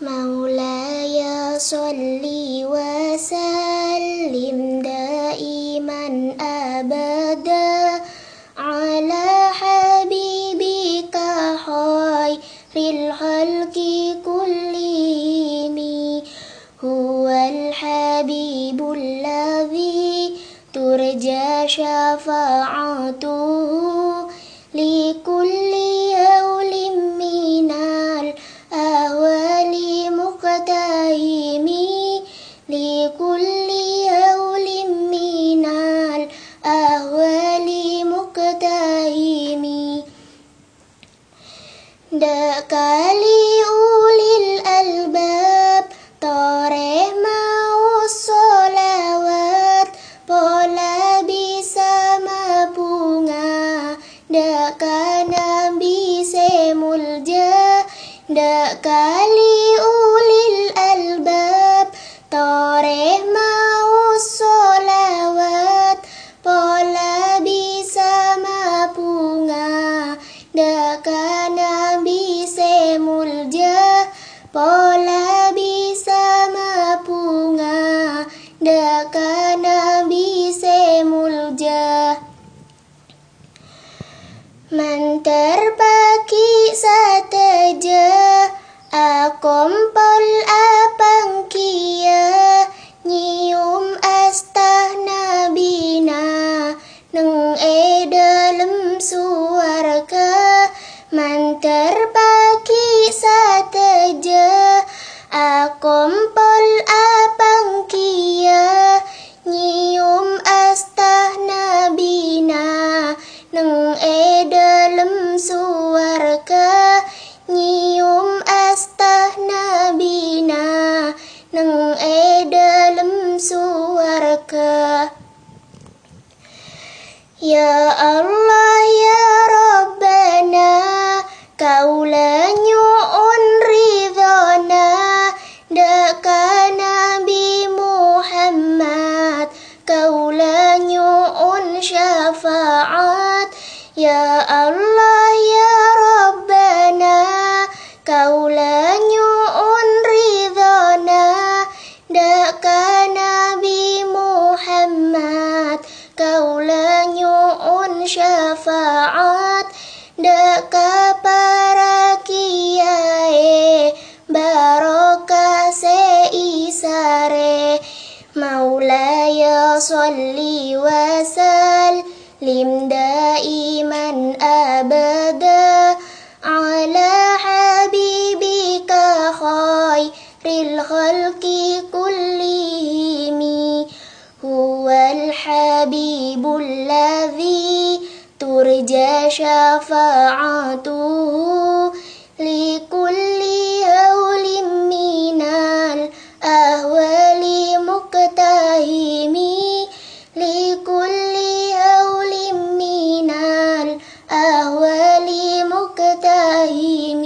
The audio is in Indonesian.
مولاي صل وسلم دائما أبدا على حبيبك خير الخلق كلهم هو الحبيب الذي ترجى شفاعته لكل هول من الأهوال مقتحم لكل هول من الأهوال مقتحم Dakali ulil albab toreh mau solawat pola bisa mabunga daka nabi semulja dakali ulil albab toreh mau solawat pola bisa mabunga daka nabi semulja pola bisa mabunga daka nabi semulja man terbaki sateja akompol apang kia nyium astah nabina neng dalam suarga man terbaki sateja akompol apang kia nyium astah nabina neng dalam suarga nyium astah nabina neng dalam suarga Ya Allah ya Rabbana kaulah nyu'un ridhana daka Nabi Muhammad kaulah nyu'un syafaat Ya Allah ya Rabbana kaulah nyu'un ridhana daka Nabi Muhammad kaulah nyu'un syafaat daka para kiai barokah seisare Maulaya sholli wa sallim daiman abada ala habibika khairil khalqi kullihim huwal habibul ladzi turja syafa'atuhu